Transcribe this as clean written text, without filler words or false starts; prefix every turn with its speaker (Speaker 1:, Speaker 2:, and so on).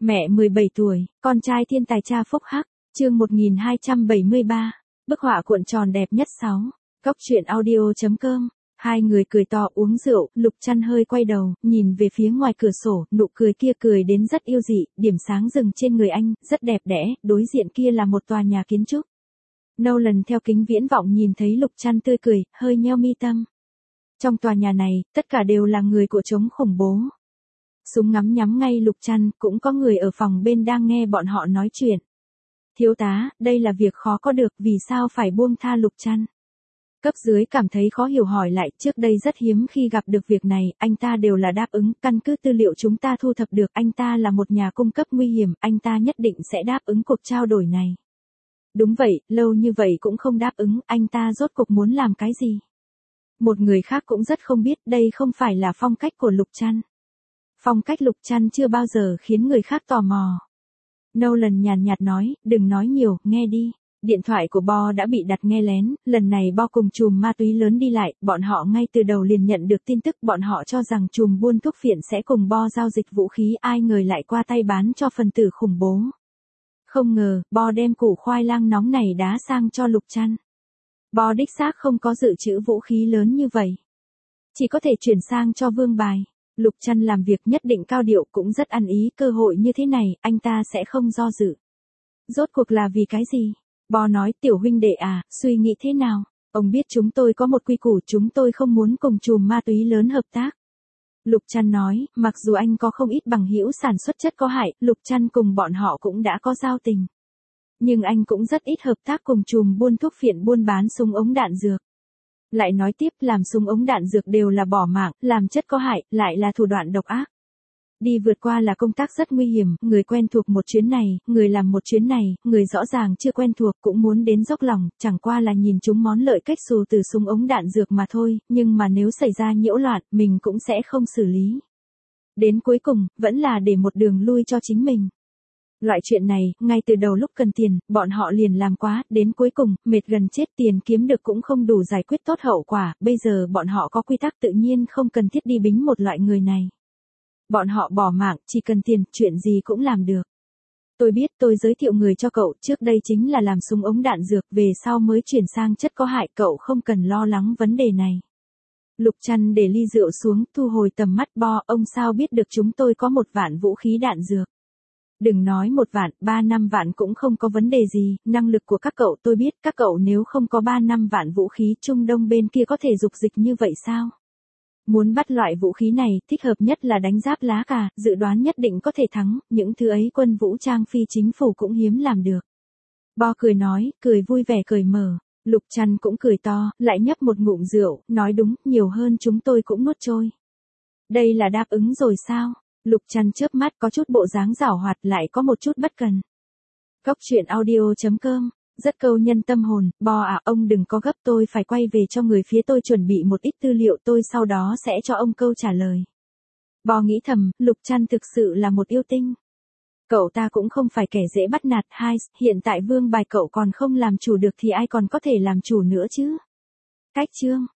Speaker 1: Mẹ 17 tuổi, con trai thiên tài cha phúc hắc, chương 1273, bức họa cuộn tròn đẹp nhất 6, góc truyện audio.com. Hai người cười to uống rượu, Lục Trăn hơi quay đầu, nhìn về phía ngoài cửa sổ, nụ cười kia cười đến rất yêu dị, điểm sáng rừng trên người anh, rất đẹp đẽ, đối diện kia là một tòa nhà kiến trúc. Nolan theo kính viễn vọng nhìn thấy Lục Trăn tươi cười, hơi nheo mi tâm. Trong tòa nhà này, tất cả đều là người của chống khủng bố. Súng ngắm nhắm ngay Lục Trăn, cũng có người ở phòng bên đang nghe bọn họ nói chuyện. Thiếu tá, đây là việc khó có được, vì sao phải buông tha Lục Trăn? Cấp dưới cảm thấy khó hiểu hỏi lại, trước đây rất hiếm khi gặp được việc này, anh ta đều là đáp ứng, căn cứ tư liệu chúng ta thu thập được, anh ta là một nhà cung cấp nguy hiểm, anh ta nhất định sẽ đáp ứng cuộc trao đổi này. Đúng vậy, lâu như vậy cũng không đáp ứng, anh ta rốt cuộc muốn làm cái gì? Một người khác cũng rất không biết, đây không phải là phong cách của Lục Trăn. Phong cách Lục Trăn chưa bao giờ khiến người khác tò mò. Nolan nhàn nhạt nói, đừng nói nhiều, nghe đi. Điện thoại của Bo đã bị đặt nghe lén, lần này Bo cùng chùm ma túy lớn đi lại, bọn họ ngay từ đầu liền nhận được tin tức, bọn họ cho rằng chùm buôn thuốc phiện sẽ cùng Bo giao dịch vũ khí, ai ngờ lại qua tay bán cho phần tử khủng bố. Không ngờ, Bo đem củ khoai lang nóng này đá sang cho Lục Trăn. Bo đích xác không có dự trữ vũ khí lớn như vậy. Chỉ có thể chuyển sang cho Vương Bài. Lục Trăn làm việc nhất định cao điệu, cũng rất ăn ý, cơ hội như thế này, anh ta sẽ không do dự. Rốt cuộc là vì cái gì? Bo nói, tiểu huynh đệ à, suy nghĩ thế nào? Ông biết chúng tôi có một quy củ, chúng tôi không muốn cùng chùm ma túy lớn hợp tác. Lục Trăn nói, mặc dù anh có không ít bằng hữu sản xuất chất có hại, Lục Trăn cùng bọn họ cũng đã có giao tình. Nhưng anh cũng rất ít hợp tác cùng chùm buôn thuốc phiện buôn bán súng ống đạn dược. Lại nói tiếp, làm súng ống đạn dược đều là bỏ mạng, làm chất có hại, lại là thủ đoạn độc ác. Đi vượt qua là công tác rất nguy hiểm, người quen thuộc một chuyến này, người làm một chuyến này, người rõ ràng chưa quen thuộc cũng muốn đến dốc lòng, chẳng qua là nhìn chúng món lợi cách xù từ súng ống đạn dược mà thôi, nhưng mà nếu xảy ra nhiễu loạn, mình cũng sẽ không xử lý. Đến cuối cùng, vẫn là để một đường lui cho chính mình. Loại chuyện này, ngay từ đầu lúc cần tiền, bọn họ liền làm quá, đến cuối cùng, mệt gần chết, tiền kiếm được cũng không đủ giải quyết tốt hậu quả, bây giờ bọn họ có quy tắc tự nhiên không cần thiết đi bính một loại người này. Bọn họ bỏ mạng, chỉ cần tiền, chuyện gì cũng làm được. Tôi biết, tôi giới thiệu người cho cậu, trước đây chính là làm súng ống đạn dược, về sau mới chuyển sang chất có hại, cậu không cần lo lắng vấn đề này. Lục Trăn để ly rượu xuống, thu hồi tầm mắt. Bo, ông sao biết được chúng tôi có 1 vạn vũ khí đạn dược? Đừng nói 1 vạn, 3-5 vạn cũng không có vấn đề gì, năng lực của các cậu tôi biết, các cậu nếu không có 3-5 vạn vũ khí, Trung Đông bên kia có thể dục dịch như vậy sao? Muốn bắt loại vũ khí này, thích hợp nhất là đánh giáp lá cà, dự đoán nhất định có thể thắng, những thứ ấy quân vũ trang phi chính phủ cũng hiếm làm được. Bo cười nói, cười vui vẻ cười mở. Lục Trăn cũng cười to, lại nhấp một ngụm rượu, nói đúng, nhiều hơn chúng tôi cũng nuốt trôi. Đây là đáp ứng rồi sao? Lục Trăn chớp mắt, có chút bộ dáng giảo hoạt, lại có một chút bất cần. Góc truyện audio.com, rất câu nhân tâm hồn. Bo à, ông đừng có gấp, tôi phải quay về cho người phía tôi chuẩn bị một ít tư liệu, tôi sau đó sẽ cho ông câu trả lời. Bo nghĩ thầm, Lục Trăn thực sự là một yêu tinh. Cậu ta cũng không phải kẻ dễ bắt nạt. Hiện tại Vương Bài cậu còn không làm chủ được thì ai còn có thể làm chủ nữa chứ? Cách chương